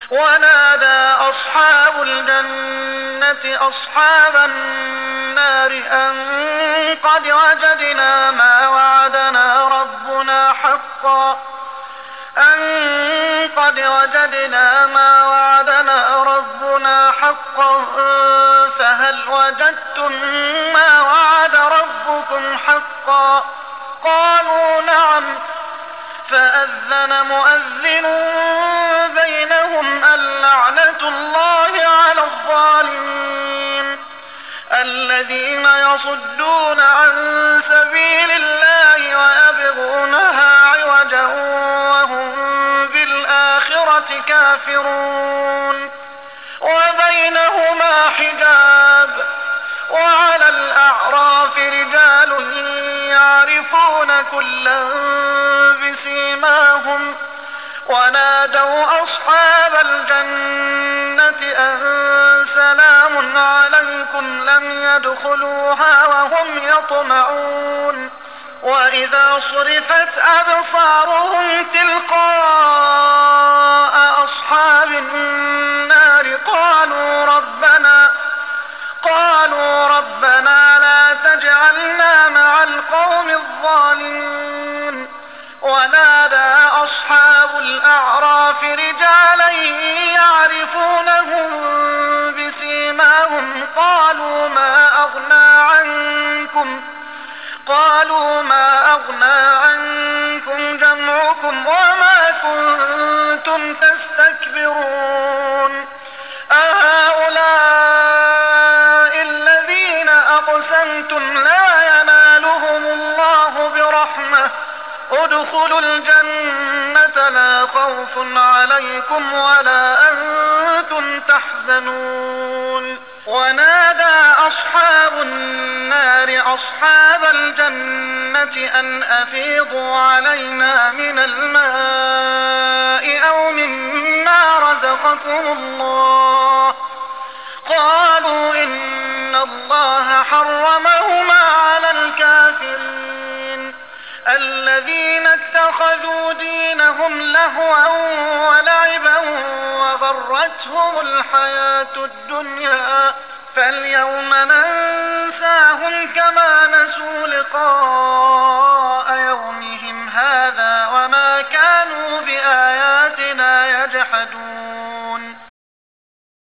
ونادى أصحاب الجنة أصحاب النار أن قد وجدنا ما وعدنا ربنا حقا فهل وجدتم ما وعد ربكم حقا؟ قالوا نعم. فأذن مؤذن بينهم اللعنة الله على الظالمين الذين يصدون عن سبيل الله ويبغونها عوجا وهم بالآخرة كافرون وبينهما حجاب. وعلى الأعراف رجال يعرفون كلا بسيماهم ونادوا أصحاب الجنة أن سلام عليكم لم يدخلوها وهم يطمعون. وإذا صرفت أبصارهم تلقاء أصحاب النار قالوا ربنا لا تجعلنا مع القوم الظالمين. ونادى أصحاب الأعراف رجالا يعرفونهم بسيماهم قالوا ما أغنى عنكم جمعكم وما كنتم تستكبرون أهؤلاء الذين أقسمتم لا ينالهم الله برحمة ادخلوا الجنة لا خوف عليكم ولا أنتم تحزنون. ونادى أصحاب النار أصحاب الجنة أن أفيضوا علينا من الماء أو مما رزقكم الله. قالوا إن الله حرمهما على الكافرين الذين اتخذوا دينهم لهوا ولعبا وغرتهم الحياة الدنيا فاليوم ننساهم كما نسوا لقاء يومهم هذا